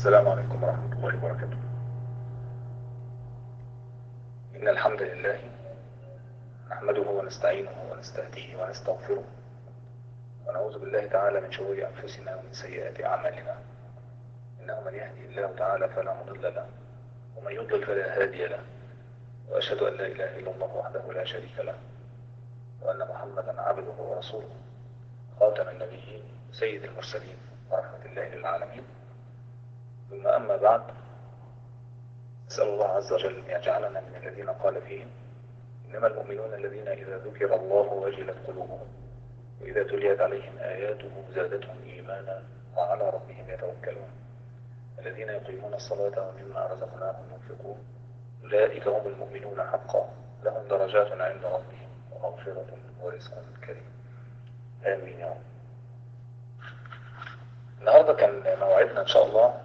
السلام عليكم ورحمة الله وبركاته. إن الحمد لله نحمده ونستعينه ونستهديه ونستغفره، ونعوذ بالله تعالى من شرور أنفسنا ومن سيئات أعمالنا. إنه من يهدي الله تعالى فلا مضل له، ومن يضلل فلا هادي له، وأشهد أن لا إله إلا الله وحده لا شريك له، وأن محمدا عبده ورسوله، خاتم النبيين سيد المرسلين ورحمة الله للعالمين. ثم أما بعد، أسأل الله عز وجل أن يجعلنا من الذين قال فيهم: إنما المؤمنون الذين إذا ذكر الله وجلت قلوبهم وإذا تليت عليهم آياته زادتهم إيمانا وعلى ربهم يتوكلون الذين يقيمون الصلاة ومما رزقناهم ينفقون أولئك هم المؤمنون حقا لهم درجات عند ربهم ومغفرة ورزق كريم. آمين يا رب. النهارده كان موعدنا إن شاء الله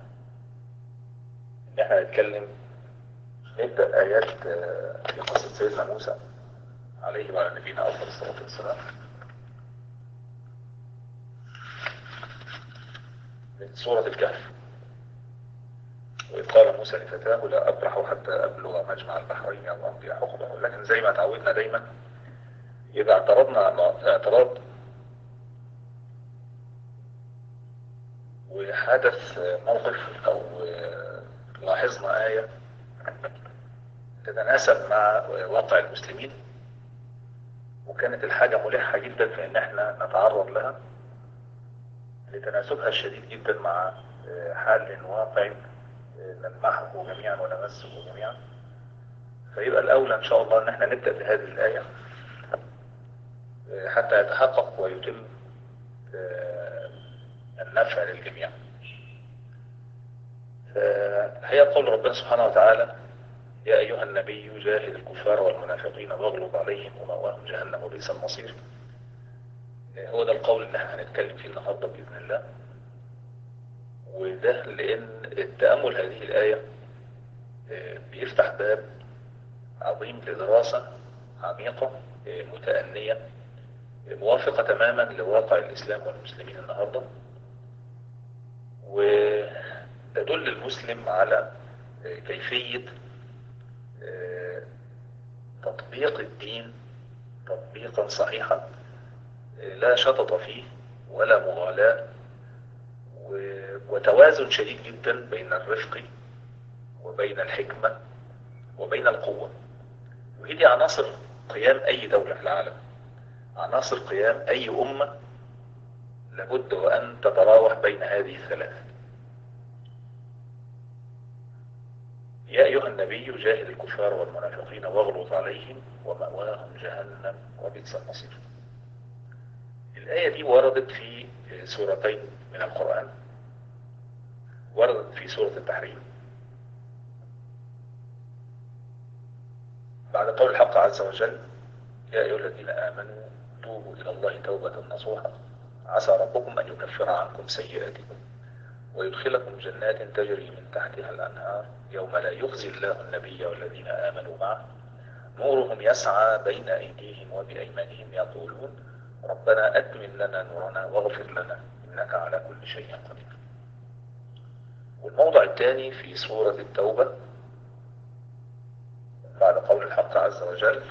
إن احنا نبدأ آيات في قصة سيدنا موسى عليه وعلى نبينا أفضل الصلاة والسلام من سورة الكهف. وإذ قال موسى لفتاه: لا أبرح حتى أبلغ مجمع البحرين أو أمضي حقبه. لكن زي ما تعودنا دايما، إذا اعترضنا اعتراض وحدث موقف أو لاحظنا آية تتناسب مع واقع المسلمين، وكانت الحاجة ملحة جدا في ان احنا نتعرض لها لتناسبها الشديد جدا مع حال واقع نلمحه جميعا ونمسه جميعا، فيبقى الأولى إن شاء الله ان احنا نبدأ بهذه الآية حتى يتحقق ويتم النفع للجميع. هي قول ربنا سبحانه وتعالى: يا أيها النبي جاهد الكفار والمنافقين واغلظ عليهم ومأواهم جهنم وبئس المصير. هو ده القول اللي احنا هنتكلم فيه النهارده بإذن الله، وده لأن التأمل هذه الآية بيفتح باب عظيم لدراسة عميقة متأنية موافقة تماما لواقع الإسلام والمسلمين النهارده، وتدل المسلم على كيفية تطبيق الدين تطبيقا صحيحا لا شطط فيه ولا مغالاة، وتوازن شديد جدا بين الرفق وبين الحكمة وبين القوة. وهي دي عناصر قيام أي دولة في العالم، عناصر قيام أي أمة لابد وأن تتراوح بين هذه الثلاث. يا أيها النبي جاهد الكفار والمنافقين واغلظ عليهم ومأواهم جهنم وبئس المصير. الآية دي وردت في سورتين من القرآن. وردت في سورة التحريم بعد قول الحق عز وجل: يا أيها الذين آمنوا توبوا إلى الله توبة نصوحا عسى ربكم أن يكفر عنكم سيئاتكم ويدخلكم جنات تجري من تحتها الأنهار يوم لا يخزي الله النبي والذين آمنوا معه نورهم يسعى بين أيديهم وبأيمانهم يقولون ربنا أتمم لنا نورنا واغفر لنا إنك على كل شيء قدير. والموضع الثاني في سورة التوبة بعد قول الحق عز وجل،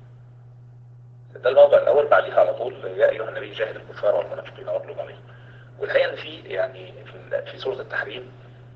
ده الموضع الأول، بعدها على طول يا أيها النبي جاهد الكفار والمنافقين واغلظ عليهم. والحقيقة في سورة التحريم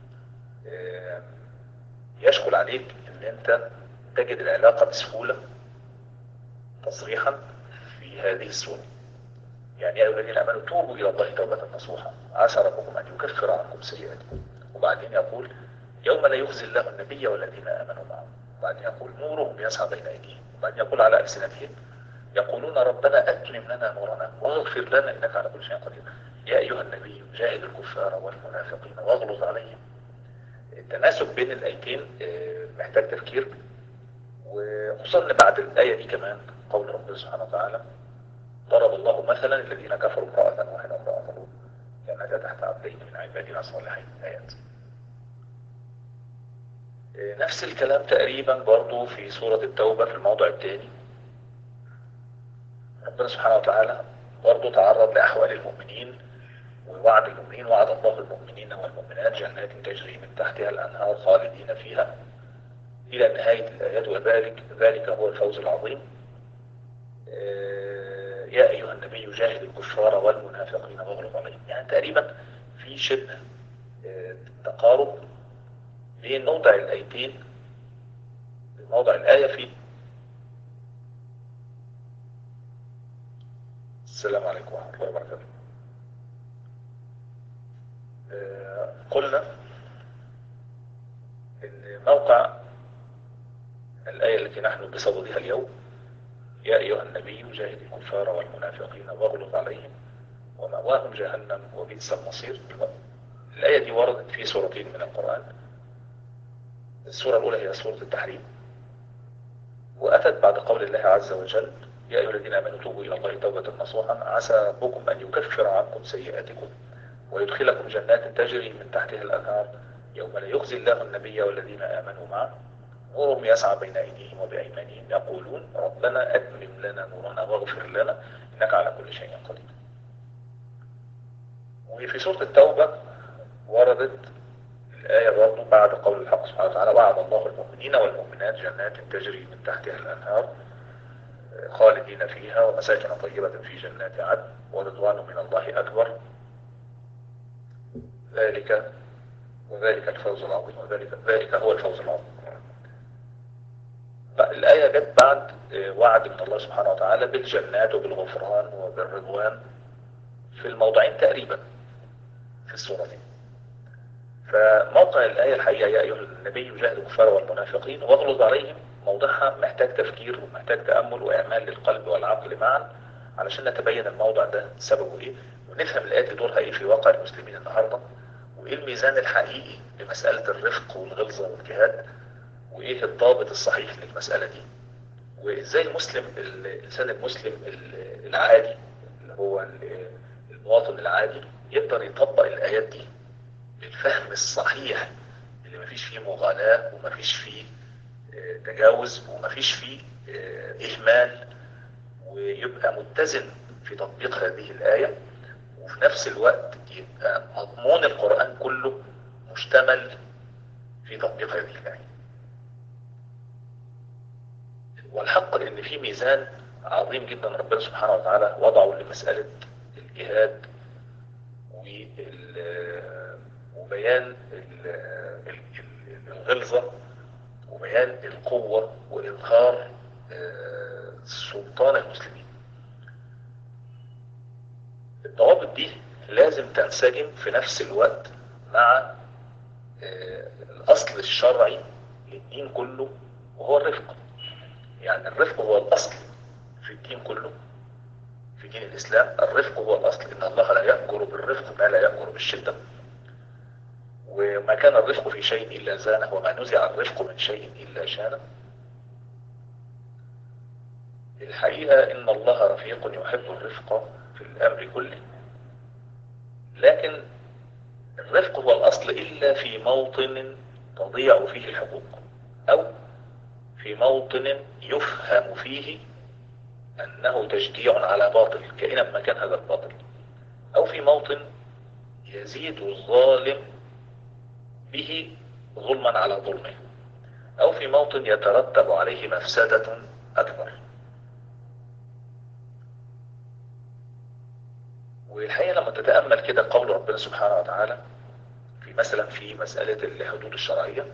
يشكل عليك ان انت تجد العلاقة بسهولة تصريحا في هذه السورة. يعني يا أيها الذين آمنوا توبوا إلى الله توبة نصوحا عسى ربكم أن يكفر عنكم سيئاتكم، وبعدين يقول يوم لا يخزي الله النبي والذين آمنوا معه، وبعدين يقول نورهم يسعى بين أيديهم، وبعدين يقول على ألسنتهم يقولون ربنا أتمم لنا نورنا واغفر لنا إنك على كل شيء قدير. يا أيها النبي جاهد الكفار والمنافقين واغلظ عليهم. التناسب بين الآيتين محتاج تفكير، وخصوصا ان بعد الآية دي كمان قول ربنا سبحانه وتعالى: ضرب الله مثلا الذين كفروا امرأة نوح وامرأة لوط كانتا تحت عبدين من عبادنا صالحين. آيات نفس الكلام تقريبا برضو في سورة التوبة في الموضع الثاني. ربنا سبحانه وتعالى برضو تعرض لأحوال المؤمنين ووعد المؤمنين: وعد الله المؤمنين والمؤمنات جنات تجري من تحتها الأنهار خالدين فيها إلى نهاية الآيات، وذلك هو الفوز العظيم. يا أيها النبي جاهد الكفار والمنافقين واغلظ عليهم. يعني تقريبا في شبه تقارب بين موضع الآيتين، موضع الآية في السلام عليكم ورحمة الله وبركاته. قلنا إن موقع الآية التي نحن بصددها اليوم: يا أيها النبي جاهد الكفار والمنافقين واغلظ عليهم ومأواهم جهنم وبئس المصير. الآية دي وردت في سورتين من القرآن. السورة الأولى هي سورة التحريم، وأتت بعد قول الله عز وجل: يا أيها الذين آمنوا توبوا إلى الله توبة نصوحا عسى ربكم أن يكفر عنكم سيئاتكم ويدخلكم جنات تجري من تحتها الأنهار يوم لا يخزي الله النبي والذين آمنوا معه نورهم يسعى بين أيديهم وبأيمانهم يقولون ربنا أتمم لنا نورنا واغفر لنا إنك على كل شيء قدير. وفي سورة التوبة وردت الآية برضه بعد قول الحق سبحانه وتعالى: وعد الله المؤمنين والمؤمنات جنات تجري من تحتها الأنهار خالدين فيها ومساكن طيبة في جنات عدن ورضوان من الله أكبر وذلك الفوز العظيم ذلك هو الفوز العظيم. الآية جت بعد وعد من الله سبحانه وتعالى بالجنات وبالغفران وبالرضوان في الموضعين تقريبا في السورتين. فموقع الآية الحقيقة: يا أيها النبي جاهد الكفار والمنافقين واغلظ عليهم، موضعها محتاج تفكير ومحتاج تأمل وإعمال للقلب والعقل معا علشان نتبين الموضع ده سببه إيه، ونفهم الآية دي دورها إيه في واقع المسلمين النهاردة، وإيه الميزان الحقيقي لمسألة الرفق والغلظة والجهاد، وإيه الضابط الصحيح للمسألة دي، وإزاي الإنسان المسلم العادي اللي هو المواطن العادي يقدر يطبق الآيات دي بالفهم الصحيح اللي مفيش فيه مغالاة ومفيش فيه تجاوز ومفيش فيه إهمال، ويبقى متزن في تطبيق هذه الآية، وفي نفس الوقت يبقى مضمون القرآن كله مشتمل في تطبيق هذه الآية. والحق ان في ميزان عظيم جدا ربنا سبحانه وتعالى وضعه لمسألة الجهاد وبيان الغلظة وبيان القوة وإظهار سلطان المسلمين. الضوابط دي لازم تنسجم في نفس الوقت مع الأصل الشرعي للدين كله، وهو الرفق. يعني الرفق هو الأصل في الدين كله. في دين الإسلام الرفق هو الأصل، إن الله لا يأمر بالرفق ما لا يأمر بالشدة، وما كان الرفق في شيء إلا زانه وما نزع الرفق من شيء إلا شانه. الحقيقة إن الله رفيق يحب الرفق في الأمر كله، لكن الرفق هو الأصل إلا في موطن تضيع فيه الحقوق، أو في موطن يفهم فيه أنه تشجيع على باطل كائنا ما كان هذا الباطل، أو في موطن يزيد الظالم به ظلما على ظلمه، أو في موطن يترتب عليه مفسدة أكبر. والحقيقة لما تتأمل كده قول ربنا سبحانه وتعالى في مسألة الحدود الشرعية،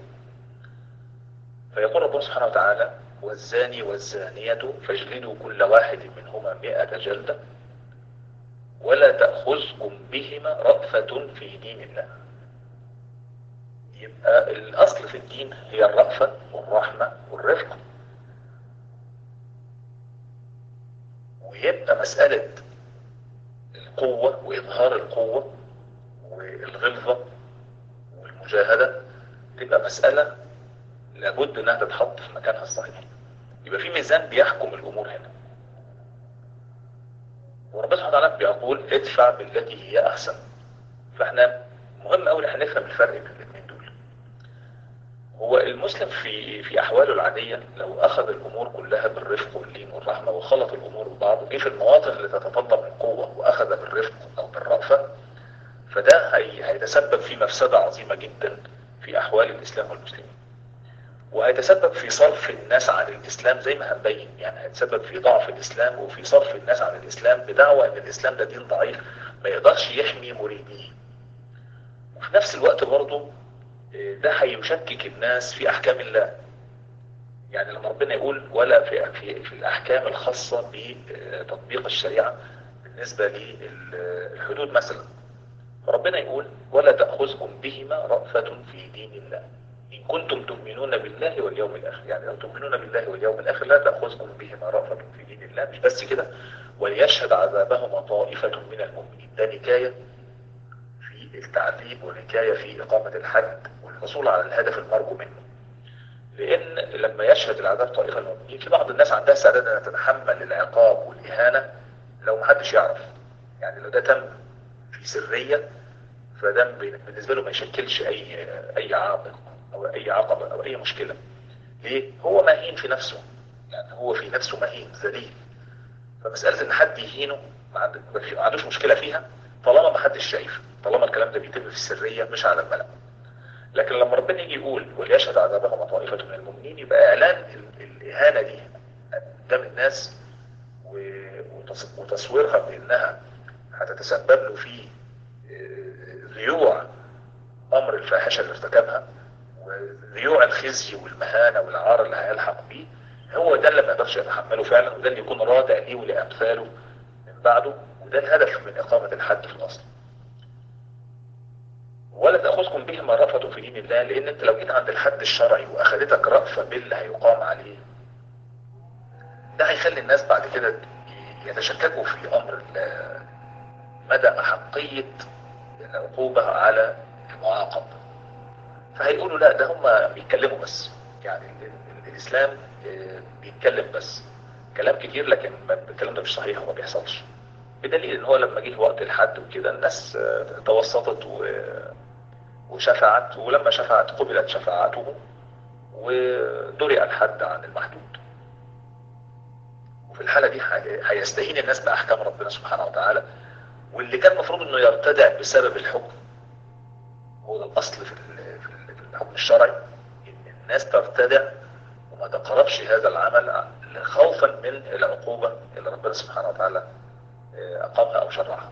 فيقول ربنا سبحانه وتعالى: والزاني والزانية فاجلدوا كل واحد منهما 100 جلدة ولا تأخذكم بهما رأفة في دين الله. يبقى الأصل في الدين هي الرأفة والرحمة والرفق، ويبقى مسألة القوة وإظهار القوة والغلظة والمجاهدة تبقى مسألة لابد انها تتحط في مكانها الصحيح. يبقى في ميزان بيحكم الامور هنا، وربنا سبحانه وتعالى بيقول: ادفع بالتي هي احسن. فاحنا مهم قوي ان نفهم الفرق بين الاثنين دول. هو المسلم في احواله العاديه لو اخذ الامور كلها بالرفق واللين والرحمه وخلط الامور ببعض، جه في المواطن اللي تتطلب القوه واخذ بالرفق او بالرأفه، فده هيتسبب في مفسدة عظيمة جدا في أحوال الإسلام والمسلمين، وهيتسبب في صرف الناس عن الإسلام زي ما هنبين. يعني هيتسبب في ضعف الإسلام وفي صرف الناس عن الإسلام بدعوى أن الإسلام ده دين ضعيف ما يقدرش يحمي مريديه. وفي نفس الوقت برضه ده هيشكك الناس في أحكام الله. يعني لما ربنا يقول ولا في الأحكام الخاصة بتطبيق الشريعة بالنسبة للحدود مثلا، فربنا يقول ولا تأخذكم بهما رأفة في دين الله إن كنتم تؤمنون بالله واليوم الآخر. يعني لو تؤمنون بالله واليوم الآخر لا تأخذكم بهما رأفة في دين الله. مش بس كده، وليشهد عذابهما طائفة من المؤمنين. ده نكاية في التعذيب ونكاية في إقامة الحد والحصول على الهدف المرجو منه. لأن لما يشهد العذاب طائفة من المؤمنين، في بعض الناس عندها استعداد أنها تتحمل العقاب والإهانة لو محدش يعرف. يعني لو ده تم في سرية فده بالنسبة له ما يشكلش أي عائق أو أي عقبة أو أي مشكلة. ليه؟ هو مهين في نفسه، يعني هو في نفسه مهين ذليل. فمسألة إن حد يهينه ما عندوش مشكلة فيها طالما ما حدش شايف، طالما الكلام ده بيتم في السرية مش على الملأ. لكن لما ربنا يجي يقول وليشهد عذابهما طائفة من المؤمنين، يبقى إعلان الإهانة دي قدام الناس وتصويرها بأنها هتتسبب له في ذيوع أمر الفاحشة اللي ارتكبها وذيوع الخزي والمهانة والعار اللي هيلحق بيه، هو ده اللي ما يقدرش يتحمله فعلا، وده اللي يكون رادع ليه ولأمثاله من بعده. وده الهدف من إقامة الحد في الأصل. ولا تأخذكم بهما رأفة في دين الله، لأن أنت لو جيت عند الحد الشرعي وأخذتك رأفة باللي هيقام عليه، ده هيخلي الناس بعد كده يتشككوا في أمر مدى أحقية العقوبة على المعاقب. فهيقولوا لا، ده هم بيتكلموا بس، يعني الإسلام بيتكلم بس كلام كتير، لكن الكلام ده مش صحيح وما بيحصلش. بدليل ان هو لما جه وقت الحد وكده الناس توسطت وشفعت، ولما شفعت قبلت شفاعته ودرئ الحد عن المحدود. وفي الحالة دي هيستهين الناس بأحكام ربنا سبحانه وتعالى، واللي كان المفروض انه يرتدع بسبب الحكم. هو ده الأصل في الحكم الشرعي، ان الناس ترتدع وما تقربش هذا العمل خوفا من العقوبة اللي ربنا سبحانه وتعالى أقامها أو شرعها.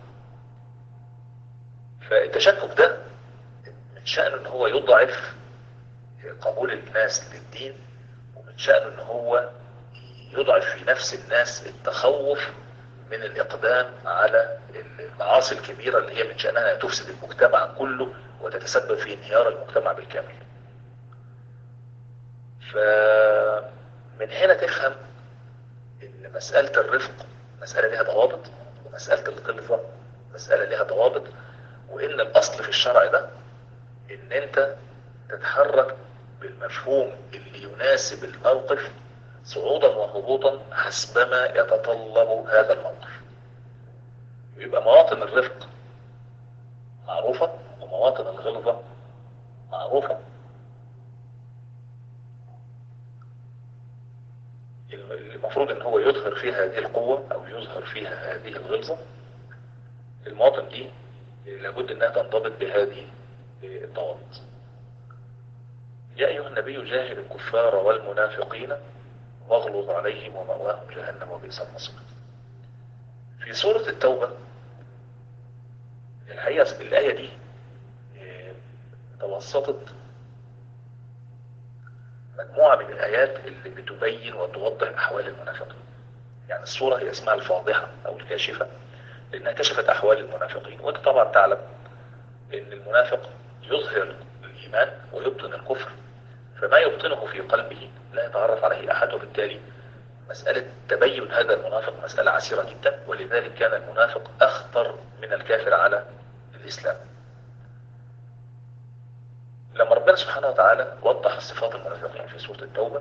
فالتشكك ده من شأنه ان هو يضعف قبول الناس للدين، ومن شأنه ان هو يضعف في نفس الناس التخوف من الإقدام على المعاصي الكبيرة اللي هي من شأنها تفسد المجتمع كله وتتسبب في انهيار المجتمع بالكامل. فمن هنا تفهم ان مسألة الرفق مسألة لها ضوابط، ومسألة الغلظة مسألة لها ضوابط، وان الاصل في الشرع ده ان انت تتحرك بالمفهوم اللي يناسب الموقف صعودا وهبوطا حسبما يتطلب هذا الموقف. يبقى مواطن الرفق معروفة ومواطن الغلظة معروفة. المفروض ان هو يظهر فيها هذه القوة او يظهر فيها هذه الغلظة. المواطن دي لابد انها تنضبط بهذه الضوابط. يا ايها النبي جاهد الكفار والمنافقين واغلظ عليهم ومأواهم جهنم وبئس المصير. في سورة التوبة الحقيقة الآية دي توسطت مجموعة من الآيات اللي بتبين وتوضح أحوال المنافقين. يعني السورة هي اسمها الفاضحة أو الكاشفة لأنها كشفت أحوال المنافقين. وأنت طبعا تعلم أن المنافق يظهر الإيمان ويبطن الكفر، فما يبطنه في قلبه لا يتعرف عليه أحد، وبالتالي مسألة تبين هذا المنافق مسألة عسيرة جدا. ولذلك كان المنافق أخطر من الكافر على الإسلام. لما ربنا سبحانه وتعالى وضح صفات المنافقين في سورة التوبة،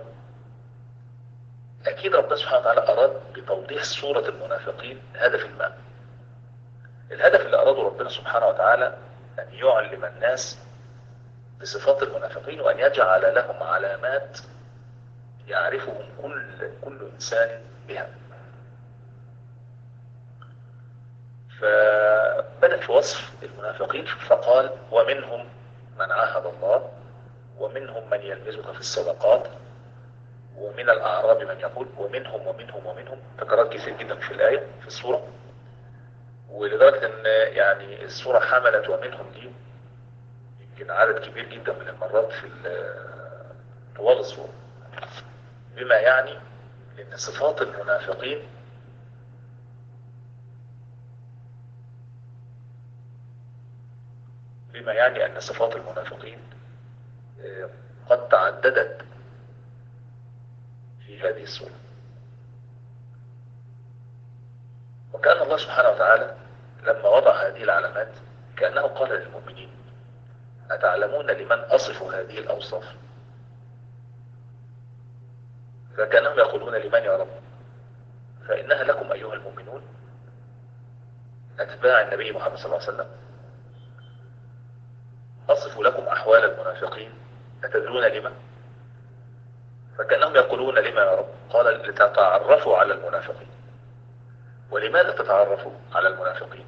أكيد ربنا سبحانه وتعالى أراد بتوضيح سورة المنافقين هدف ما. الهدف اللي أراده ربنا سبحانه وتعالى أن يعلم الناس بصفات المنافقين، وأن يجعل لهم علامات يعرفهم كل إنسان بها. فبدأ في وصف المنافقين فقال ومنهم من عاهد الله ومنهم من يلمزك في الصدقات ومن الأعراب من يقول ومنهم ومنهم ومنهم، تكررت كثير جدا في الآية في السورة، ولدرجة ان يعني السورة حملت ومنهم دي يمكن عدد كبير جدا من المرات في طوال السورة، بما يعني ان صفات المنافقين قد تعددت في هذه السورة. وكأن الله سبحانه وتعالى لما وضع هذه العلامات كأنه قال للمؤمنين أتعلمون لمن أصف هذه الأوصاف؟ فكأنهم يقولون لمن يا رب؟ فإنها لكم أيها المؤمنون أتباع النبي محمد صلى الله عليه وسلم أصف لكم أحوال المنافقين، أتدرون لما؟ فكأنهم يقولون لما يا رب؟ قال لتتعرفوا على المنافقين. ولماذا تتعرفوا على المنافقين؟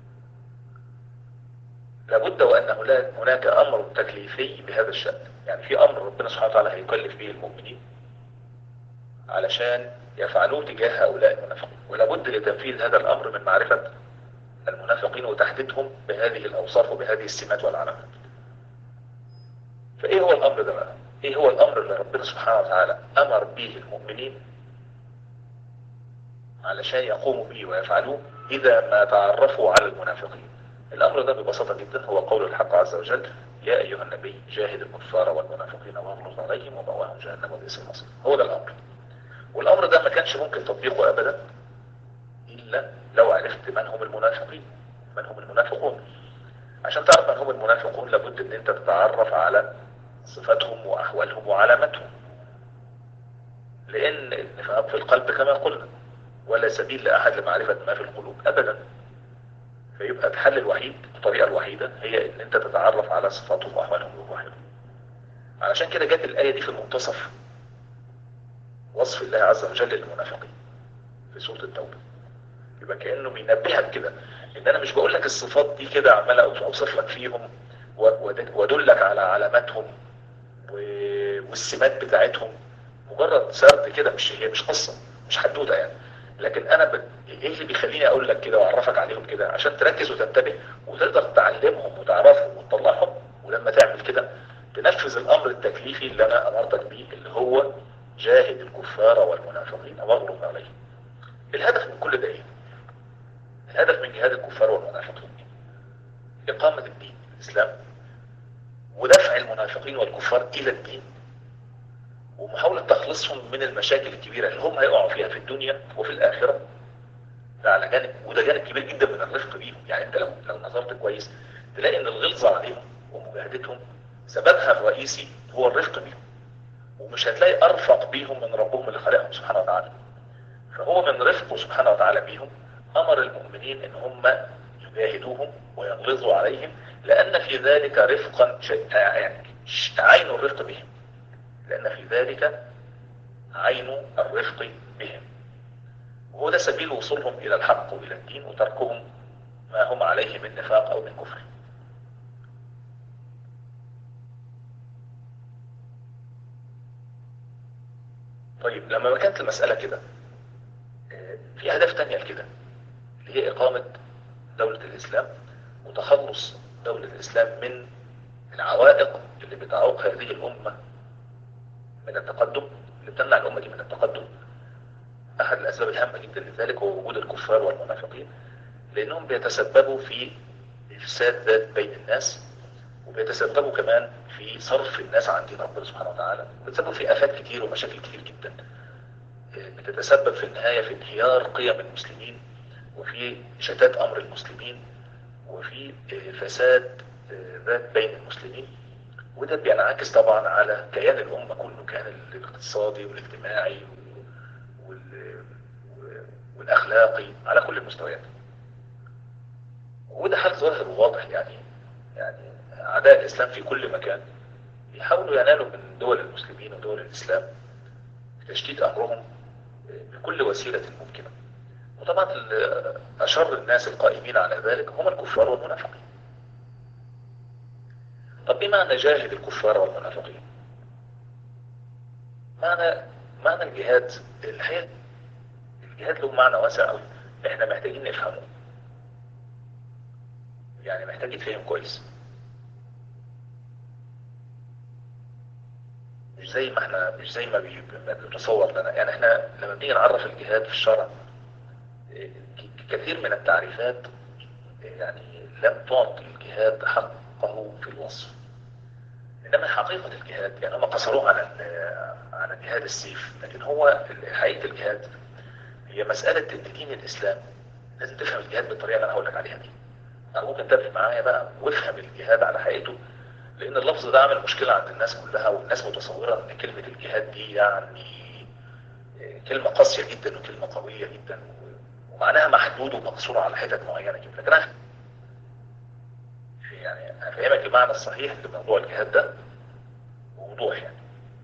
لابد وأن هناك أمر تكليفي بهذا الشأن، يعني في أمر ربنا سبحانه وتعالى هيكلف به المؤمنين علشان يفعلوه تجاه هؤلاء المنافقين، ولابد لتنفيذ هذا الأمر من معرفة المنافقين وتحديدهم بهذه الأوصاف وبهذه السمات والعلامات. فإيه هو الأمر ده بقى؟ إيه هو الأمر اللي ربنا سبحانه وتعالى أمر به المؤمنين علشان يقوموا به ويفعلوه إذا ما تعرفوا على المنافقين؟ الأمر ده ببساطة جدا هو قول الحق عز وجل يا أيها النبي جاهد الكفار والمنافقين واغلظ عليهم ومأواهم جهنم وبئس المصير. هو ده الأمر، والأمر ده ما كانش ممكن تطبيقه أبدا إلا لو عرفت من هم المنافقين، من هم المنافقون. عشان تعرف من هم المنافقون لابد ان انت تتعرف على صفاتهم واحوالهم وعلاماتهم، لان النفاق في القلب كما قلنا ولا سبيل لاحد لمعرفة ما في القلوب ابدا. فيبقى الحل الوحيد الطريقة الوحيدة هي ان انت تتعرف على صفاتهم واحوالهم وظواهرهم. علشان كده جت الآية دي في منتصف وصف الله عز وجل للمنافقين في سورة التوبة. يبقى كأنه بينبهك كده ان انا مش بقول لك الصفات دي كده عمال اوصف لك فيهم وادلك على علاماتهم والسمات بتاعتهم مجرد سرد كده، هي مش قصة مش حدوته يعني. لكن انا ايه اللي بيخليني اقول لك كده واعرفك عليهم كده؟ عشان تركز وتنتبه وتقدر تعلمهم وتعرفهم وتطلعهم، ولما تعمل كده تنفذ الامر التكليفي اللي انا امرتك بيه اللي هو جاهد الكفار والمنافقين واغلظ عليهم. الهدف من كل ده ايه؟ الهدف من جهاد الكفار والمنافقين إقامة الدين الإسلام ودفع المنافقين والكفار إلى الدين ومحاولة تخلصهم من المشاكل الكبيرة اللي هم هيقعوا فيها في الدنيا وفي الآخرة. ده على جانب، وده جانب كبير جدا من الرفق بيهم. يعني انت لو نظرت كويس تلاقي ان الغلظة عليهم ومجاهدتهم سببها الرئيسي هو الرفق بيهم، ومش هتلاقي أرفق بيهم من ربهم اللي خلقهم سبحانه وتعالى. فهو من رفقه سبحانه وتعالى بيهم أمر المؤمنين إن هم يجاهدوهم ويغلظوا عليهم، لأن في ذلك رفقا يعني عين الرفق بهم، لأن في ذلك عين الرفق بهم، وهو ده سبيل وصولهم إلى الحق وإلى الدين وتركهم ما هم عليه من نفاق أو من كفر. طيب لما كانت المسألة كده في أهداف تانية لكده اللي هي إقامة دولة الإسلام وتخلص دولة الإسلام من العوائق اللي بتعوق هذه الأمة من التقدم، اللي بتمنع الأمة دي من التقدم. أحد الأسباب الهامة جدا لذلك هو وجود الكفار والمنافقين، لأنهم بيتسببوا في إفساد ذات بين الناس، وبيتسببوا كمان في صرف الناس عن دين ربنا سبحانه وتعالى، وبيتسببوا في آفات كتير ومشاكل كتير جدا بتتسبب في النهاية في انهيار قيم المسلمين وفي شتات أمر المسلمين وفي فساد ذات بين المسلمين. وده بينعكس طبعا على كيان الأمة كله، كيان الاقتصادي والاجتماعي والأخلاقي على كل المستويات. وده حال ظاهر وواضح. يعني أعداء الإسلام في كل مكان بيحاولوا ينالوا من دول المسلمين ودول الإسلام تشتيت أمرهم بكل وسيلة ممكنة. وطبعا أشر الناس القائمين على ذلك هم الكفار والمنافقين. طب ايه معنى جاهد الكفار والمنافقين؟ معنى معنى الجهاد الحقيقة، الجهاد له معنى واسع قوي، احنا محتاجين نفهمه، يعني محتاج يتفهم كويس. مش زي ما بيتصور لنا. يعني احنا لما بنيجي نعرف الجهاد في الشرع، كثير من التعريفات يعني لم تعطي الجهاد حقه في الوصف. انما حقيقة الجهاد يعني هم قصروه على جهاد السيف، لكن هو حقيقة الجهاد هي مسألة ان دين الاسلام لازم تفهم الجهاد بالطريقة اللي انا هقول لك عليها دي. انا ممكن تتفق معايا بقى وافهم الجهاد على حقيقته، لان اللفظ ده عامل مشكلة عند الناس كلها، والناس متصورة ان كلمة الجهاد دي يعني كلمة قاسية جدا وكلمة قوية جدا ومعناها محدود ومقصور على حتت معينة جدا. لكن انا يعني افهمك المعنى الصحيح لموضوع الجهاد ده بوضوح. يعني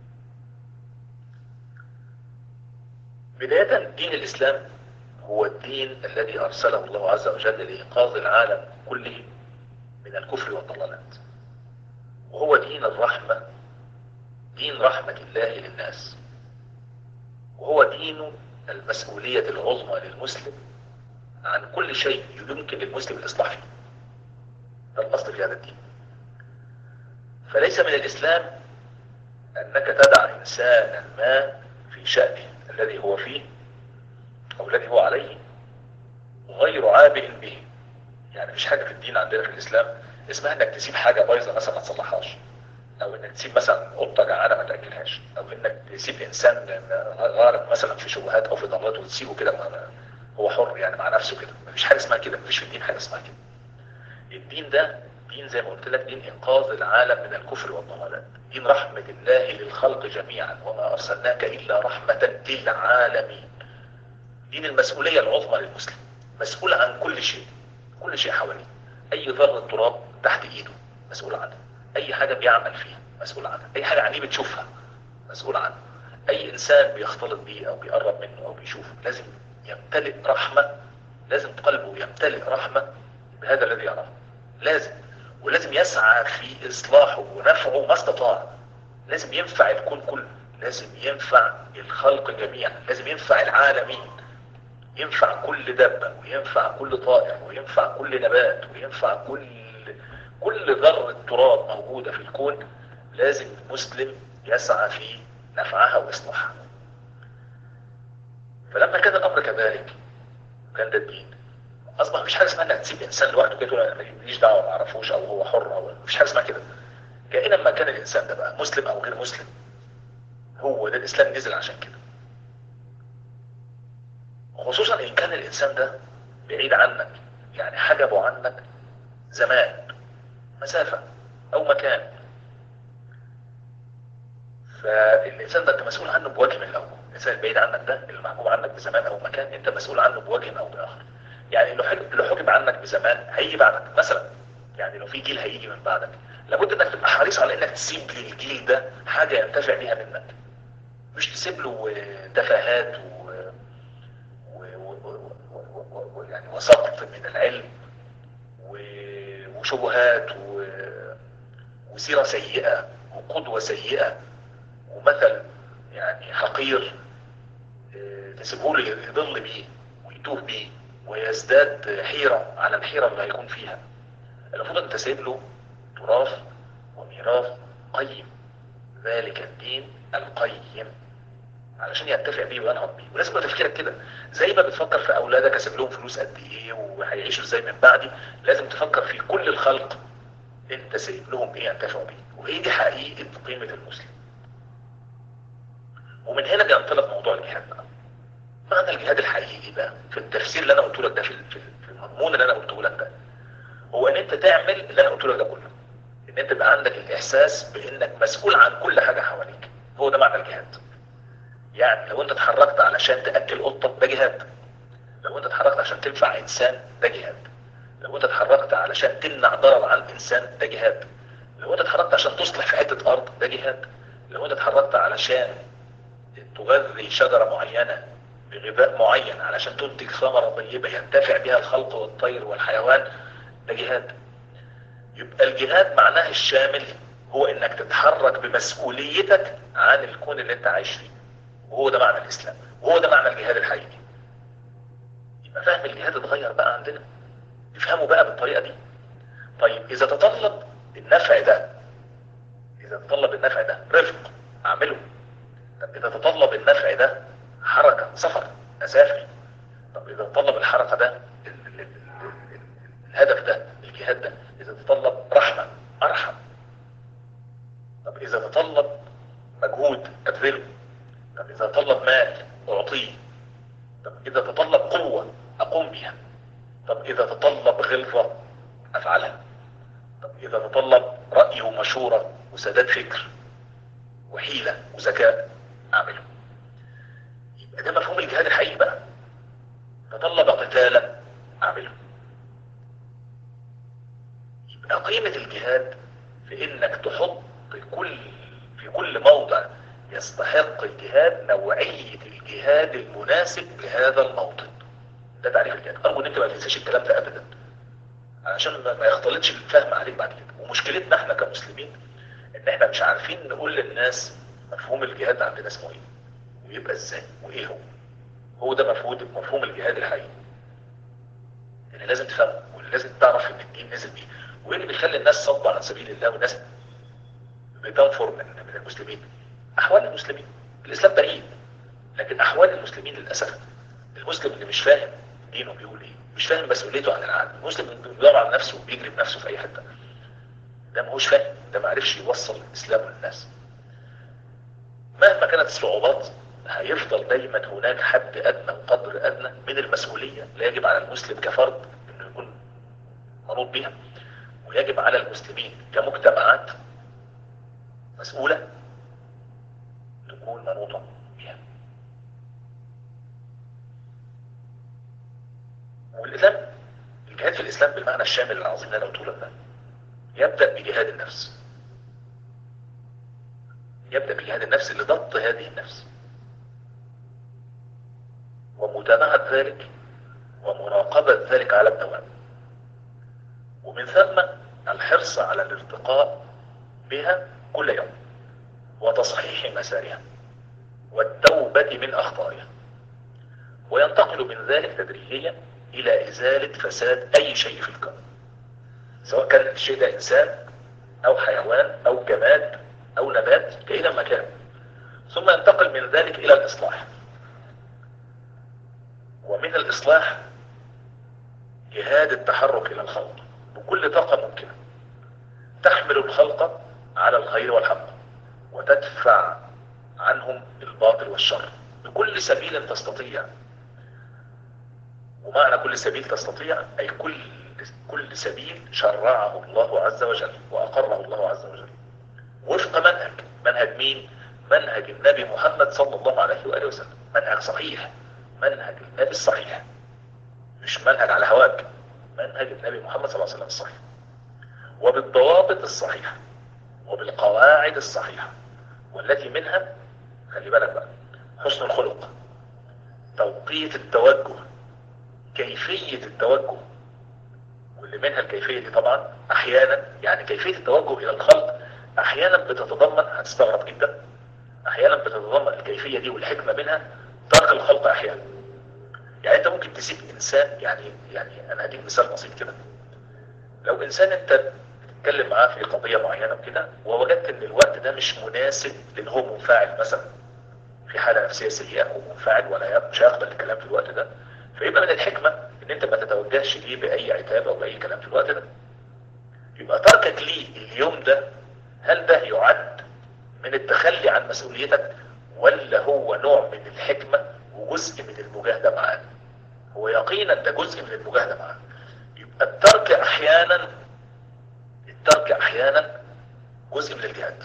بداية دين الاسلام هو الدين الذي ارسله الله عز وجل لانقاذ العالم كله من الكفر والضلالات، وهو دين الرحمة، دين رحمة الله للناس، وهو دين المسؤولية العظمى للمسلم عن كل شيء يمكن للمسلم الإصلاح فيه. ده الأصل في هذا الدين. فليس من الإسلام أنك تدع إنسانا ما في شأنه الذي هو فيه أو الذي هو عليه غير عابئ به. يعني مفيش حاجة في الدين عندنا في الإسلام اسمها أنك تسيب حاجة بايظة مثلا ما تصلحهاش، او انك تسيب مثلا قطه جعانه ما تاكلهاش، او انك تسيب انسان غارق مثلا في شبهات او في ضلالات وتسيبه كده هو حر يعني مع نفسه كده. مفيش حاجه اسمها كده، مفيش في الدين حاجه اسمها كده. الدين ده دين زي ما قلت لك دين انقاذ العالم من الكفر والضلالات، دين رحمه الله للخلق جميعا، وما ارسلناك الا رحمه للعالمين. دين المسؤوليه العظمى للمسلم، مسؤول عن كل شيء، كل شيء حواليه. اي ذره تراب تحت ايده مسؤول عنها، اي حاجه بيعمل فيها مسؤول عنها، اي حاجه عينيه بتشوفها مسؤول عنها، اي انسان بيختلط بيه او بيقرب منه او بيشوفه لازم يمتلئ رحمه، لازم قلبه يمتلئ رحمه بهذا الذي يراه، لازم. ولازم يسعى في اصلاحه ونفعه ما استطاع. لازم ينفع الكون كله، لازم ينفع الخلق جميعا، لازم ينفع العالمين، ينفع كل دابة وينفع كل طائر وينفع كل نبات وينفع كل ذرة تراب موجودة في الكون. لازم المسلم يسعى في نفعها وإصلاحها. فلما كان الأمر كذلك وكان ده الدين، أصبح مفيش حاجة اسمها إنك تسيب إنسان لوحده كده تقول أنا ماليش دعوة ما أعرفوش أو هو حر، أو مفيش حاجة اسمها كده. كائنا ما كان الإنسان ده بقى مسلم أو غير مسلم، هو ده الإسلام نزل عشان كده. خصوصا إن كان الإنسان ده بعيد عنك، يعني حجبه عنك زمان، مسافة أو مكان، فالإنسان ده أنت مسؤول عنه بوجه من الأول. الإنسان البعيد عنك ده اللي محجوب عنك بزمان أو مكان أنت مسؤول عنه بوجه أو بآخر. يعني لو حجب عنك بزمان هيجي بعدك مثلا، يعني لو في جيل هيجي من بعدك لابد انك تبقى حريص على انك تسيب للجيل ده حاجة ينتفع بيها منك، مش تسيب له تفاهات يعني وسقط من العلم وشبهات وسيرة سيئة وقدوة سيئة ومثل يعني حقير تسيبه له يضل بيه ويتوه بيه ويزداد حيرة على الحيرة اللي هيكون فيها. المفروض انت سايب له تراث وميراث قيم، ذلك الدين القيم، علشان ينتفع بيه وينهض بيه. ولازم يبقى تفكيرك كده، زي ما بتفكر في اولادك اسيب لهم فلوس قد ايه وهيعيشوا ازاي من بعدي، لازم تفكر في كل الخلق انت سايب لهم ايه ينتفعوا بيه. وهي دي حقيقة قيمة المسلم. ومن هنا بينطلق موضوع الجهاد بقى. معنى الجهاد الحقيقي بقى في التفسير اللي انا قلته لك ده، في المضمون اللي انا قلته لك ده، هو ان انت تعمل اللي انا قلته لك ده كله، ان انت يبقى عندك الاحساس بانك مسؤول عن كل حاجة حواليك. هو ده معنى الجهاد. يعني لو انت اتحركت علشان تأكل قطة ده جهاد، لو انت اتحركت عشان تنفع انسان ده جهاد، لو انت اتحركت علشان تمنع ضرر عن انسان ده جهاد، لو انت اتحركت عشان تصلح في حتة ارض ده جهاد، لو انت اتحركت علشان تغذي شجرة معينة بغذاء معين علشان تنتج ثمرة طيبة ينتفع بها الخلق والطير والحيوان، ده جهاد. يبقى الجهاد معناه الشامل هو انك تتحرك بمسؤوليتك عن الكون اللي انت عايش فيه، وهو ده معنى الاسلام، وهو ده معنى الجهاد الحقيقي. يبقى فهم الجهاد اتغير بقى عندنا، نفهمه بقى بالطريقة دي. طيب اذا تطلب النفع ده، اذا تطلب النفع ده رفق اعمله. طب اذا تطلب النفع ده حركة سفر اسافر. طب اذا تطلب الحركة ده الهدف ده الجهاد ده، اذا تطلب رحمة ارحم. طب اذا تطلب مجهود ابذله. طب اذا تطلب مال اعطيه. طب اذا تطلب قوة اقوم بها. طب اذا تطلب غلظة افعلها. طب اذا تطلب رأي ومشورة وسداد فكر وحيلة وذكاء اعمله. يبقى ده مفهوم الجهاد الحقيقي بقى. تطلب قتالا اعمله. يبقى قيمة الجهاد في انك تحط في كل موضع يستحق الجهاد نوعية الجهاد المناسب لهذا الموطن. ده تعريف الجهاد. ارجو ان انت ما تنساش الكلام ده ابدا عشان ما يختلطش الفهم عليك بعد كده. ومشكلتنا احنا كمسلمين ان احنا مش عارفين نقول للناس مفهوم الجهاد عندنا اسمه ايه ويبقى ازاي وايه هو. هو ده مفهوم الجهاد الحقيقي اللي لازم تفهمه، واللي لازم تعرف ان الدين نزل بيه، وايه اللي بيخلي الناس صد عن سبيل الله والناس بتنفر من المسلمين. احوال المسلمين. الاسلام بريء، لكن احوال المسلمين للاسف. المسلم اللي مش فاهم دينه بيقول ايه، مش فاهم مسؤوليته عن العالم، المسلم اللي بيدور على نفسه وبيجري بنفسه في اي حته، ده ماهوش فاهم، ده ما عرفش يوصل الاسلام للناس. مهما كانت الصعوبات هيفضل دايما هناك حد ادنى وقدر ادنى من المسؤوليه لا يجب على المسلم كفرد انه يكون منوط بها، ويجب على المسلمين كمجتمعات مسؤوله تكون منوطه بها. والاسلام، الجهاد في الاسلام بالمعنى الشامل العظيم اللي انا قلته لك ده، يبدا بجهاد النفس. يبدا بجهاد النفس لضبط هذه النفس ومتابعه ذلك ومراقبه ذلك على الدوام، ومن ثم الحرص على الارتقاء بها كل يوم وتصحيح مسارها والتوبة من أخطائها، وينتقل من ذلك تدريجيا إلى إزالة فساد أي شيء في الكون، سواء كان الشيء ده إنسان أو حيوان أو جماد أو نبات كائنا ما كان. ثم ينتقل من ذلك إلى الإصلاح، ومن الإصلاح جهاد التحرك إلى الخلق بكل طاقة ممكنة تحمل الخلق على الخير والحق وتدفع عنهم الباطل والشر بكل سبيل تستطيع. ومعنى كل سبيل تستطيع أي كل سبيل شرعه الله عز وجل وأقره الله عز وجل وفق منهج مين؟ منهج النبي محمد صلى الله عليه وآله وسلم، منهج صحيح، منهج النبي الصحيح، مش منهج على هواك، منهج النبي محمد صلى الله عليه وسلم الصحيح، وبالضوابط الصحيحة وبالقواعد الصحيحة، والتي منها خلي بالك بقى حسن الخلق، توقيت التوجه، كيفية التوجه، واللي منها الكيفية دي طبعا احيانا يعني كيفية التوجه الى الخلق احيانا بتتضمن، هتستغرب جدا، احيانا بتتضمن الكيفية دي والحكمة منها ترك الخلق احيانا. يعني انت ممكن تسيب انسان، يعني انا هديك مثال بسيط كده. لو انسان انت تتكلم معاه في قضية معينة وكده ووجدت ان الوقت ده مش مناسب لان هو منفعل مثلا في حالة نفسية سيئة ومنفعل مش هيقبل الكلام في الوقت ده، فيبقى من الحكمة ان انت ما تتوجهش ليه باي عتاب او باي كلام في الوقت ده. يبقى تركك ليه اليوم ده هل ده يعد من التخلي عن مسؤوليتك ولا هو نوع من الحكمة وجزء من المجاهدة معاه؟ هو يقينا ده جزء من المجاهدة معاه. يبقى الترك احيانا جزء من الجهاد.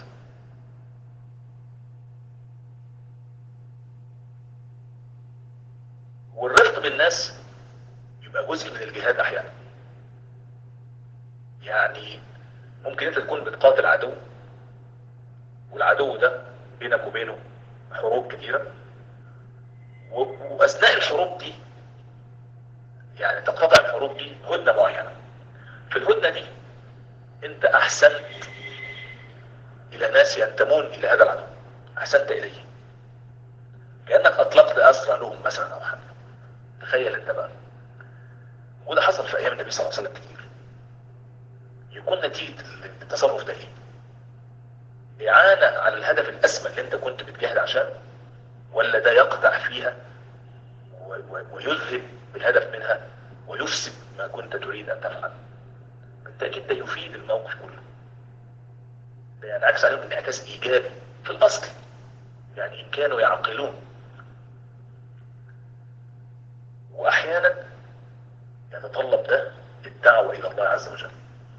والرفق بالناس يبقى جزء من الجهاد احيانا. يعني ممكن انت تكون بتقاتل عدو والعدو ده بينك وبينه حروب كتيرة واثناء الحروب دي يعني تقتطع الحروب دي هدنة معينة. في الهدنة دي انت احسنت الى ناس ينتمون الى هذا العدو، احسنت اليه كأنك اطلقت اسرى لهم مثلا او حاجة. تخيل انت بقى، وده حصل في ايام النبي صلى الله عليه وسلم كتير. يكون نتيجة التصرف ده ايه؟ اعانة على الهدف الاسمى اللي انت كنت بتجاهد عشانه، ولا ده يقطع فيها ويذهب بالهدف منها ويفسد ما كنت تريد ان تفعل؟ بالتأكيد ده يفيد الموقف كله، ده ينعكس عليهم انعكاس ايجابي في الاصل، يعني ان كانوا يعقلون. واحيانا يتطلب ده الدعوة الى الله عز وجل،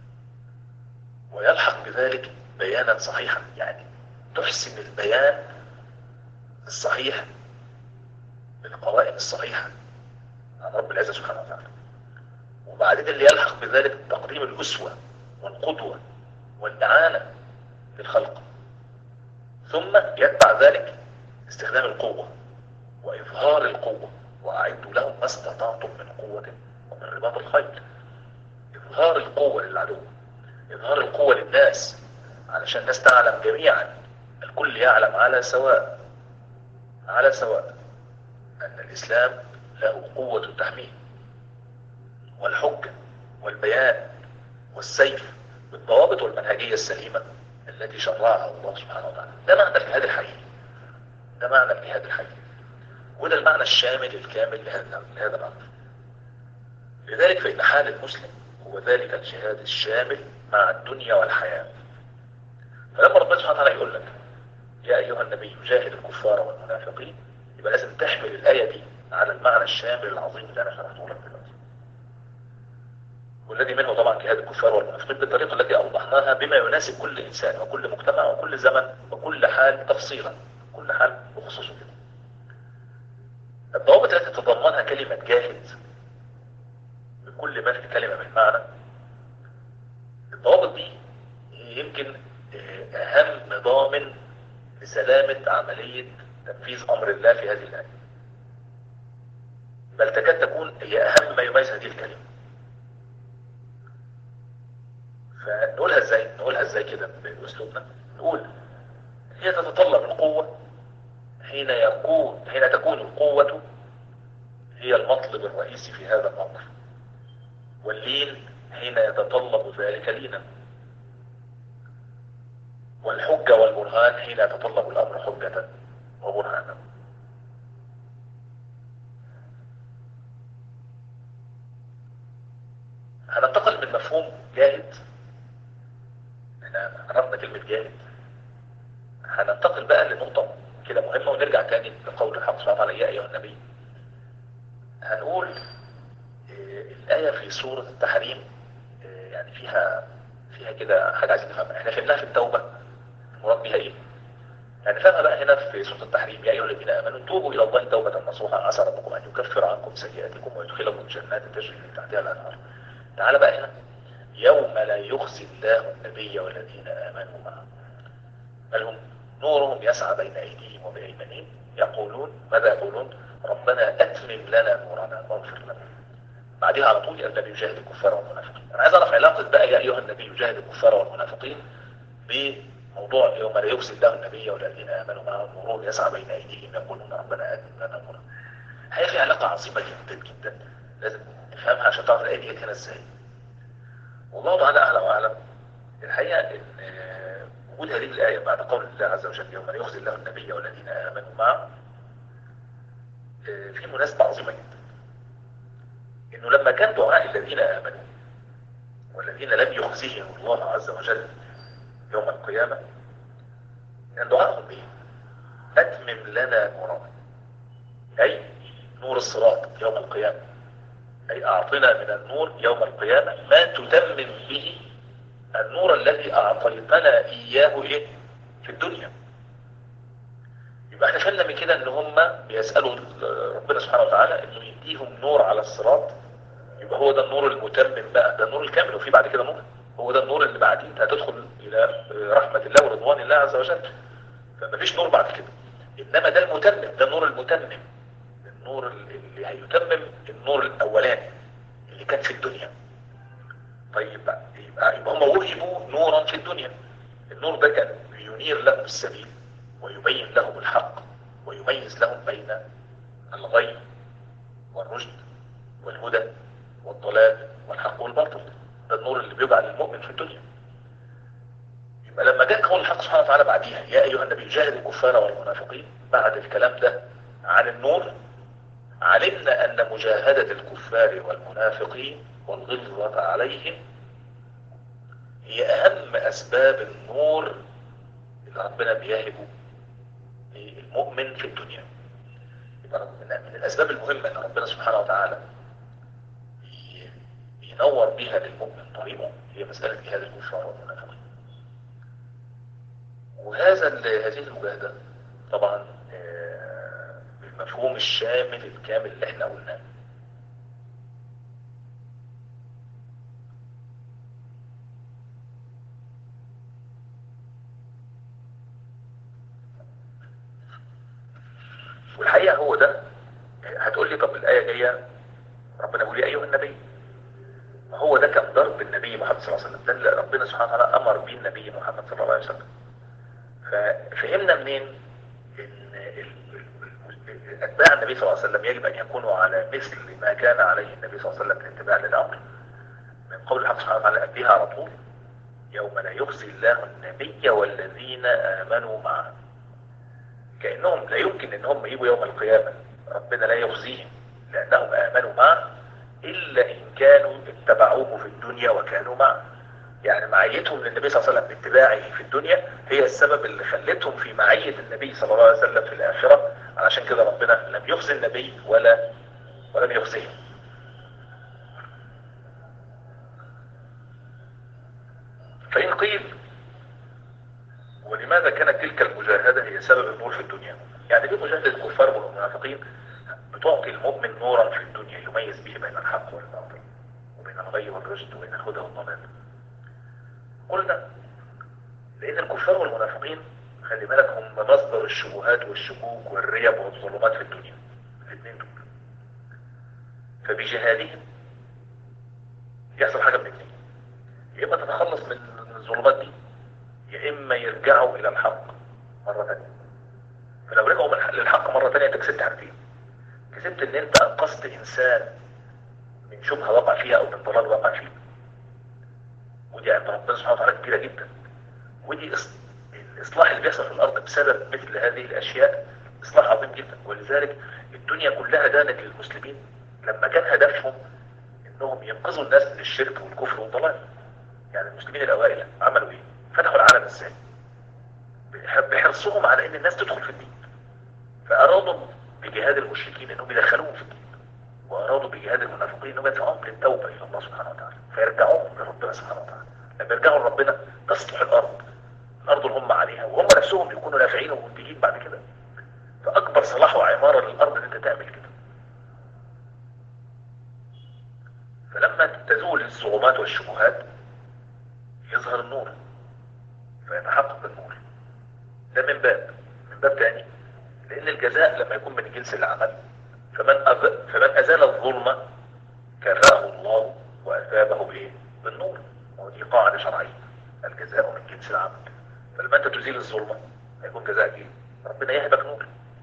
ويلحق بذلك بيانا صحيحا، يعني تحسن البيان الصحيح بالقوائم الصحيحة عن رب العزة سبحانه وتعالى. وبعدين اللي يلحق بذلك تقديم الأسوة والقدوة والإعانة للخلق، ثم يتبع ذلك استخدام القوة وإظهار القوة. وأعدوا لهم ما استطعتم من قوة ومن رباط الخيل. إظهار القوة للعدو، إظهار القوة للناس، علشان الناس تعلم جميعا، الكل يعلم على سواء، على سواء أن الإسلام له قوة التحميل والحجة والبيان والسيف بالضوابط والمنهجية السليمة التي شرعها الله سبحانه وتعالى. ده معنى الجهاد الحقيقي، ده معنى الجهاد الحقيقي، وده المعنى الشامل الكامل لهذا الأمر. لذلك فإن حال المسلم هو ذلك الجهاد الشامل مع الدنيا والحياة. فلما ربنا سبحانه وتعالى يقول لك يا أيها النبي جاهد الكفار والمنافقين، يبقى لازم تحمل الآية دي على المعنى الشامل العظيم اللي أنا شرحته لك دلوقتي، والذي منه طبعا جهاد الكفار والمنافقين بالطريقة التي أوضحناها بما يناسب كل إنسان وكل مجتمع وكل زمن وكل حال تفصيلا، كل حال بخصوصه كده. الضوابط التي تتضمنها كلمة جاهد بكل ما في الكلمة من معنى، الضوابط دي يمكن أهم ضامن لسلامة عملية تنفيذ أمر الله في هذه الآية، بل تكاد تكون هي أهم ما يميز هذه الكلمة. فنقولها ازاي؟ نقولها ازاي كده بأسلوبنا؟ نقول هي تتطلب القوة حين تكون القوة هي المطلب الرئيسي في هذا الأمر، واللين حين يتطلب ذلك لينا، والحجة والبرهان حين يتطلب الأمر حجة وبرهانا. هننتقل من مفهوم جاهد، احنا عرفنا كلمة جاهد، هننتقل بقى لنقطة كده مهمة ونرجع تاني لقول الحق سبحانه وتعالى يا أيها النبي. هنقول الآية في سورة التحريم يعني فيها كده حاجة عايزين نفهمها. احنا فهمناها في التوبة المراد بها ايه؟ يعني فهمها بقى هنا في سورة التحريم يا أيها الذين آمنوا توبوا إلى الله توبة نصوحا عسى ربكم أن يكفر عنكم سيئاتكم ويدخلكم جنات تجري من تحتها الأنهار. تعال بقى هنا يوم لا يخزي الله النبي والذين آمنوا معه بل هم نورهم يسعى بين أيديهم وبأيمانهم يقولون ماذا يقولون؟ ربنا أتمم لنا نورنا واغفر لنا. بعدها على طول يا النبي يجاهد الكفار والمنافقين. أنا عايز أعرف علاقة بقى يا أيها النبي يجاهد الكفار والمنافقين بموضوع يوم لا يخزي الله النبي والذين آمنوا معه نورهم يسعى بين أيديهم يقولون ربنا أتمم لنا نورنا. هي في علاقة عظيمة جدا جدا لازم نفهمها عشان تعرف الآية دي هنا إزاي. والله تعالى أعلم وأعلم. الحقيقة إن وجود هذه الآية بعد قول الله عز وجل يوم لا يخزي الله النبي والذين آمنوا معه في مناسبة عظيمة جدا. إنه لما كان دعاء الذين آمنوا والذين لم يخزيهم الله عز وجل يوم القيامة كان دعاءهم به أتمم لنا نورنا، أي نور الصراط يوم القيامة، أي أعطنا من النور يوم القيامة ما تتمم به النور الذي أعطيتنا إياه إيه في الدنيا. يبقى احنا فهمنا من كده ان هم بيسألوا ربنا سبحانه وتعالى انه يديهم نور على الصراط. يبقى هو ده النور المتمم بقى، ده النور الكامل، وفي بعد كده نور، هو ده النور اللي بعدين هتدخل الى رحمة الله ورضوان الله عز وجل. فمفيش نور بعد كده، انما ده المتمم، ده النور المتمم النور اللي هيتمم النور الاولاني اللي كان في الدنيا. طيب يبقى هم وهبوا نورا في الدنيا، النور ده كان ينير لهم السبيل ويبين لهم الحق ويميز لهم بين الغي والرشد والهدى والضلال والحق والباطل. ده النور اللي بيبقى للمؤمن في الدنيا. يبقى لما جاء قول الحق سبحانه وتعالى بعديها يا ايها النبي جاهد الكفار والمنافقين، بعد الكلام ده عن النور علمنا ان مجاهدة الكفار والمنافقين والغلظة عليهم هي اهم اسباب النور اللي ربنا بيهبه للمؤمن في الدنيا. يبقى من الاسباب المهمة ان ربنا سبحانه وتعالى ينور بها للمؤمن طريقه هي مسألة جهاد الكفار والمنافقين. هذه المجاهدة طبعا بالمفهوم الشامل الكامل اللي احنا قلناه. والحقيقة هو ده. هتقول لي طب الآية جاية ربنا يقول يا أيها النبي، ما هو ده كان ضرب النبي محمد صلى الله عليه وسلم، ده اللي ربنا سبحانه وتعالى أمر به النبي محمد صلى الله عليه وسلم. ففهمنا منين ان اتباع النبي صلى الله عليه وسلم يجب ان يكونوا على مثل ما كان عليه النبي صلى الله عليه وسلم من اتباع للامر، من قول الحق سبحانه وتعالى قبلها على طول يوم لا يخزي الله النبي والذين امنوا معه. كانهم لا يمكن ان هم يجوا يوم القيامه ربنا لا يخزيهم لانهم امنوا معه الا ان كانوا اتبعوه في الدنيا وكانوا معه. يعني معيتهم للنبي صلى الله عليه وسلم باتباعه في الدنيا هي السبب اللي خلتهم في معية النبي صلى الله عليه وسلم في الآخرة. علشان كده ربنا لم يخزي النبي ولم يخزيه. فإن قيل ولماذا كانت تلك المجاهدة هي سبب النور في الدنيا؟ يعني بمجاهدة الكفار والمنافقين بتعطي المؤمن نورا في الدنيا يميز به بين الحق والباطل وبين الغي والرشد وبين الهدى والضلال. قلنا لأن الكفار والمنافقين خلي بالك هم مصدر الشبهات والشكوك والريب والظلمات في الدنيا، الاثنين دول. فبجهادهم يحصل حاجة من الاثنين، يا إما تتخلص من الظلمات دي يا إما يرجعوا إلى الحق مرة ثانية. فلو رجعوا للحق مرة ثانية انت كسبت حاجتين. كسبت ان انت انقذت انسان من شبهة وقع فيها او من ضلال وقع فيه، ودي عند ربنا سبحانه وتعالى كبيرة جدا. ودي الإصلاح اللي بيحصل في الأرض بسبب مثل هذه الأشياء إصلاح عظيم جدا. ولذلك الدنيا كلها دانت للمسلمين لما كان هدفهم إنهم ينقذوا الناس من الشرك والكفر والضلال. يعني المسلمين الأوائل عملوا إيه؟ فتحوا العالم إزاي؟ بحرصهم على إن الناس تدخل في الدين. فأرادوا بجهاد المشركين إنهم يدخلوهم في الدين، وأرادوا بجهاد المنافقين إنهم يدفعوهم للتوبة إلى الله سبحانه وتعالى، فيرجعوهم لربنا سبحانه وتعالى. لما يرجعوا لربنا تصلح الأرض اللي هم عليها، وهم نفسهم يكونوا نافعين ومنتجين بعد كده. فأكبر صلاح وعمارة للأرض إن أنت تعمل كده. فلما تزول الظلمات والشبهات يظهر النور، فيتحقق النور. ده من باب تاني، لأن الجزاء لما يكون من جنس العمل فمن أزال الظلمة كافأه الله وأثابه بإيه؟ بالنور. ودي قاعدة شرعية، الجزاء من جنس العمل. فلما انت تزيل الظلمة هيكون جزاءك ايه؟ ربنا يهبك نور.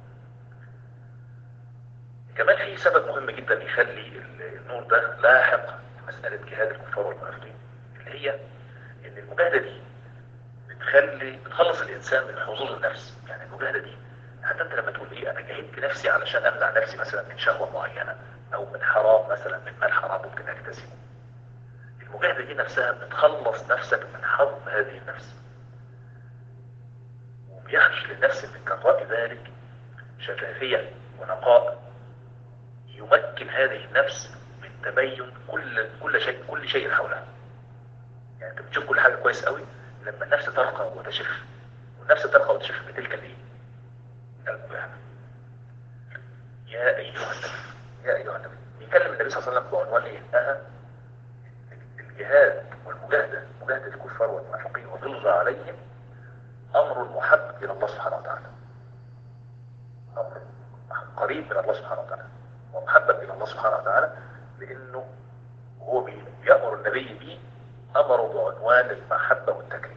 كمان في سبب مهم جدا يخلي النور ده لاحق مسألة جهاد الكفار والمنافقين، اللي هي ان المجاهدة دي بتخلص الانسان من حظوظ النفس. يعني المجاهدة دي حتى انت لما تقول ايه انا جاهدت نفسي علشان امنع نفسي مثلا من شهوة معينة او من حرام مثلا، من مال حرام ممكن اكتسبه، المجاهدة دي نفسها بتخلص نفسك من حظ هذه النفس. وبيخرج للنفس من جراء ذلك شفافية ونقاء يمكن هذه النفس من تبين كل شيء حولها. يعني انت بتشوف كل حاجة كويس قوي لما النفس ترقى وتشف، والنفس ترقى وتشف بتلك الايه؟ القيامة. يا ايها النبي بيكلم النبي صلى الله عليه وسلم بعنوان ايه؟ الجهاد والمجاهدة، مجاهدة الكفار والمنافقين وغلظة عليهم امر محب الى الله سبحانه وتعالى. امر محب. قريب من الله سبحانه وتعالى ومحبب الى الله سبحانه وتعالى، لانه هو بيأمر النبي به امره بعنوان المحبة والتكريم.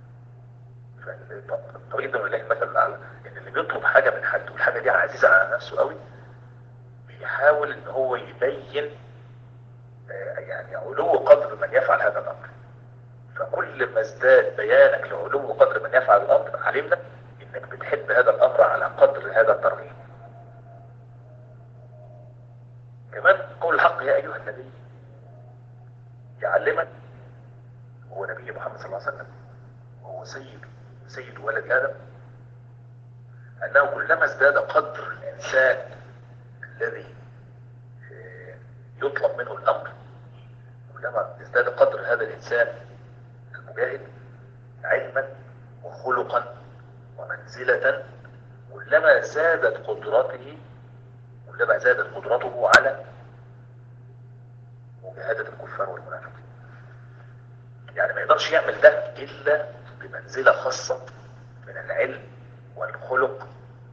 فالطريق ده لله المثل الاعلى، ان اللي بيطلب حاجة من حد والحاجة دي عزيزة على نفسه قوي، بيحاول ان هو يبين يعني علو قدر من يفعل هذا الامر. فكل ما ازداد بيانك لعلو قدر من يفعل الامر، علمنا انك بتحب هذا الامر على قدر هذا الترغيب. كمان قول الحق يا ايها النبي يعلمك، هو نبي محمد صلى الله عليه وسلم وهو سيد ولد ادم، انه كلما ازداد قدر الانسان الذي يطلب منه الامر، كلما ازداد قدر هذا الانسان المجاهد علما وخلقا ومنزلة، كلما زادت قدرته على مجاهدة الكفار والمنافقين. يعني ما يقدرش يعمل ده الا بمنزلة خاصة من العلم والخلق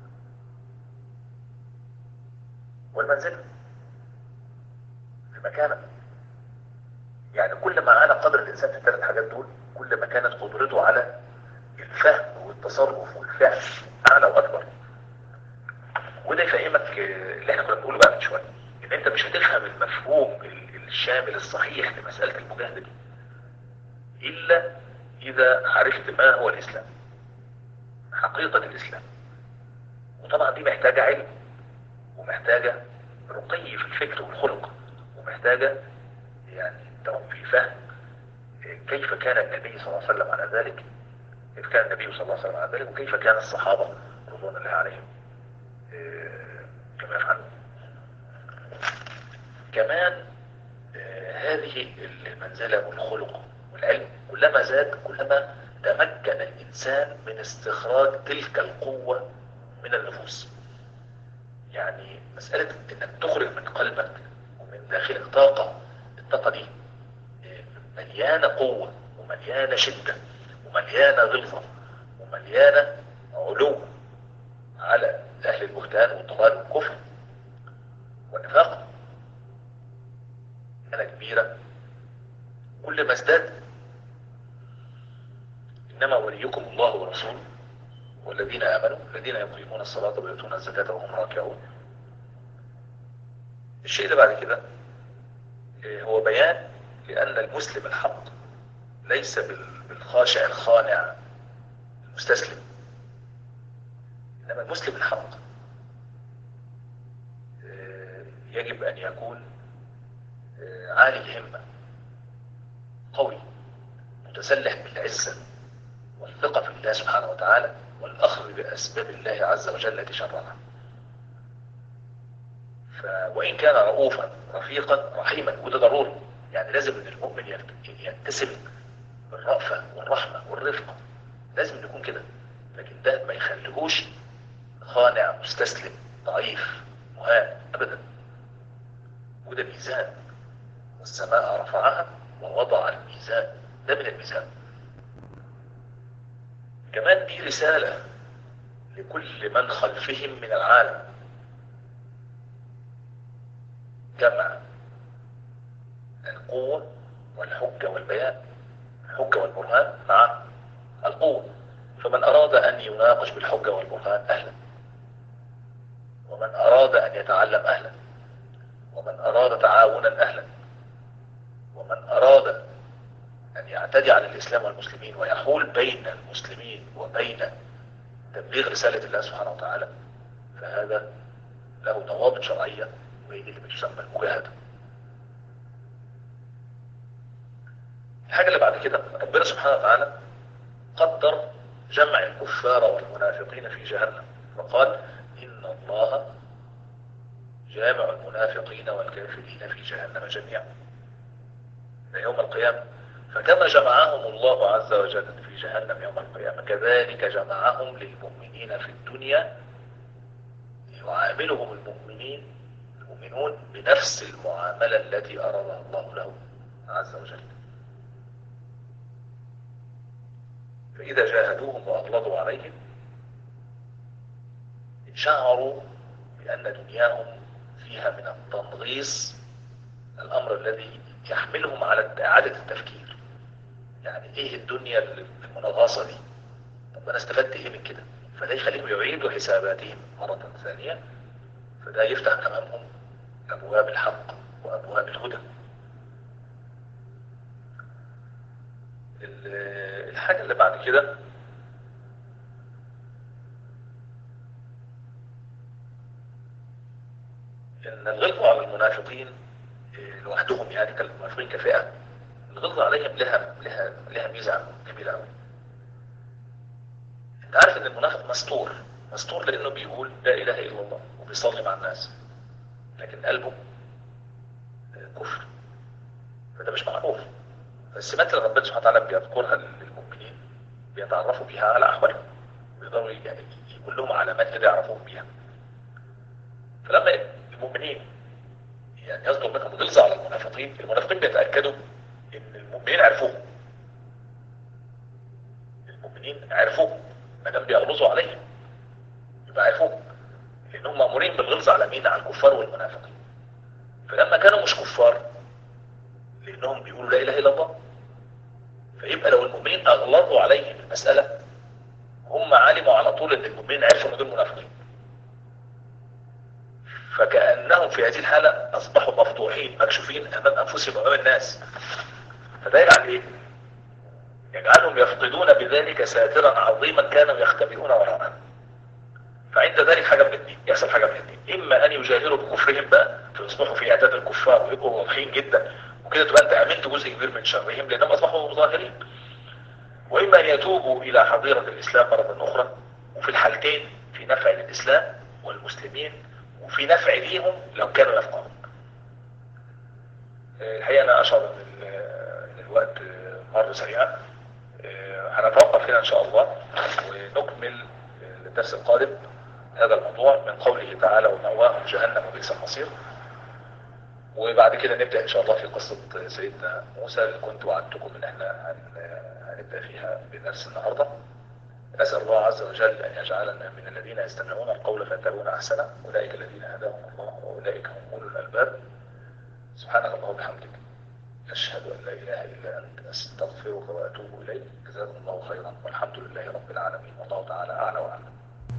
والمنزلة في مكانه. يعني كل ما عانى قدر الانسان في الثلاث حاجات دول، كل ما كانت قدرته على الفهم والتصرف والفعل اعلى واكبر. وده يفهمك اللي احنا كنا بنقوله بقى من شويه، ان انت مش هتفهم المفهوم الشامل الصحيح لمساله المجاهده دي الا اذا عرفت ما هو الاسلام، حقيقه الاسلام. وطبعا دي محتاجه علم، ومحتاجه رقي في الفكر والخلق، ومحتاجه يعني في فهم كيف كان النبي صلى الله عليه وسلم على ذلك، كيف كان النبي صلى الله عليه وسلم على ذلك، وكيف كان الصحابه رضوان الله عليهم كما يفعلون. كمان هذه المنزلة والخلق والعلم كلما زاد، كلما تمكن الإنسان من استخراج تلك القوة من النفوس. يعني مسألة إنك تخرج من قلبك ومن داخلك طاقة، الطاقة دي مليانة قوة ومليانة شدة ومليانة غلظة ومليانة علو على أهل البهتان والضلال والكفر والنفاق، أنا كبيرة. كل ما ازداد، إنما وليكم الله ورسوله والذين آمنوا الذين يقيمون الصلاة ويؤتون الزكاة وهم راكعون. الشيء اللي بعد كده هو بيان لأن المسلم الحق ليس بالخاشع الخانع المستسلم، إنما المسلم الحق يجب أن يكون عالي الهمة، قوي، متسلح بالعزة والثقة في الله سبحانه وتعالى والأخذ بأسباب الله عز وجل التي شرعها. وإن كان رؤوفا رفيقا رحيما، وده ضروري، يعني لازم ان المؤمن يتسم بالرأفة والرحمة والرفق، لازم يكون كده، لكن ده ما يخليهوش خانع مستسلم ضعيف مهان ابدا. وده ميزان، والسماء رفعها ووضع الميزان، ده من الميزان. كمان دي رسالة لكل من خلفهم من العالم، جمع القوة والحجة والبيان، الحجة والبرهان مع القوة. فمن أراد أن يناقش بالحجة والبرهان أهلا، ومن أراد أن يتعلم أهلا، ومن أراد تعاونا أهلا، ومن أراد أن يعتدي على الإسلام والمسلمين ويحول بين المسلمين وبين تبليغ رسالة الله سبحانه وتعالى، فهذا له ضوابط شرعية، وهي دي اللي بتسمى المجاهدة. الحاجة اللي بعد كده، ربنا سبحانه وتعالى قدر جمع الكفار والمنافقين في جهنم، وقال إن الله جامع المنافقين والكافرين في جهنم جميعا يوم القيامة. فكما جمعهم الله عز وجل في جهنم يوم القيامة، كذلك جمعهم للمؤمنين في الدنيا يعاملهم المؤمنون بنفس المعاملة التي أرادها الله لهم عز وجل. فإذا جاهدوهم وأغلظوا عليهم شعروا لأن دنياهم فيها من التنغيص الأمر الذي يحملهم على إعادة التفكير. يعني إيه الدنيا المنغصة دي؟ طب أنا استفدت إيه من كده؟ فده يخليهم يعيدوا حساباتهم مرة ثانية، فده يفتح أمامهم أبواب الحق وأبواب الهدى. الحاجة اللي بعد كده ان الغلظ على المنافقين لوحدهم، يعني كالمنافقين كفئة، الغلظ عليهم لها ميزة جميلة قوي. انت عارف ان المنافق مستور لانه بيقول لا اله الا الله وبيصلي مع الناس، لكن قلبه كفر، فده مش معروف. فالسمات اللي ربنا سبحانه وتعالى بيذكرها للمؤمنين بيتعرفوا بيها على احوالهم، ويقدروا يعني يقول لهم علامات كده يعرفوهم بيها. فلما المؤمنين يعني يصدر منهم غلظة على المنافقين، المنافقين بيتأكدوا ان المؤمنين عرفوهم ما دام بيغلظوا عليهم يبقى عرفوهم، لانهم مأمورين بالغلظة على مين؟ على الكفار والمنافقين. فلما كانوا مش كفار لانهم بيقولوا لا اله الا الله، فيبقى لو المؤمنين اغلظوا عليهم المسألة هم علموا على طول ان المؤمنين عرفوا ان دول منافقين، فكأنهم في هذه الحالة اصبحوا مفضوحين مكشوفين امام انفسهم وامام الناس. فده يعني ايه؟ يجعلهم يفقدون بذلك ساترا عظيما كانوا يختبئون وراءه. فعند ذلك حاجة من الاثنين، يحصل حاجة من الاثنين، اما ان يجاهروا بكفرهم بقى فيصبحوا في اعداد الكفار ويبقوا واضحين جدا، وكده تبقى انت عملت جزء كبير من شرهم لانهم اصبحوا ظاهرين، واما ان يتوبوا الى حظيرة الاسلام مرة اخرى، وفي الحالتين في نفع للاسلام والمسلمين وفي نفع ليهم لو كانوا يفقهون. الحقيقة انا اشعر ان الوقت مر سريعا، هنتوقف هنا ان شاء الله ونكمل الدرس القادم هذا الموضوع من قوله تعالى ومأواهم جهنم وبئس المصير. وبعد كده نبدأ ان شاء الله في قصة سيدنا موسى اللي كنت وعدتكم ان احنا هنبدأ فيها بدرس النهاردة. نسأل الله عز وجل ان يجعلنا من الذين يستمعون القول فيتبعون احسنه، اولئك الذين هداهم الله واولئك هم اولو الالباب. سبحانك اللهم وبحمدك أشهد أن لا إله إلا أنت أستغفرك وأتوب إليك. جزاكم الله خيرا والحمد لله رب العالمين، والله تعالى أعلى وأعلم.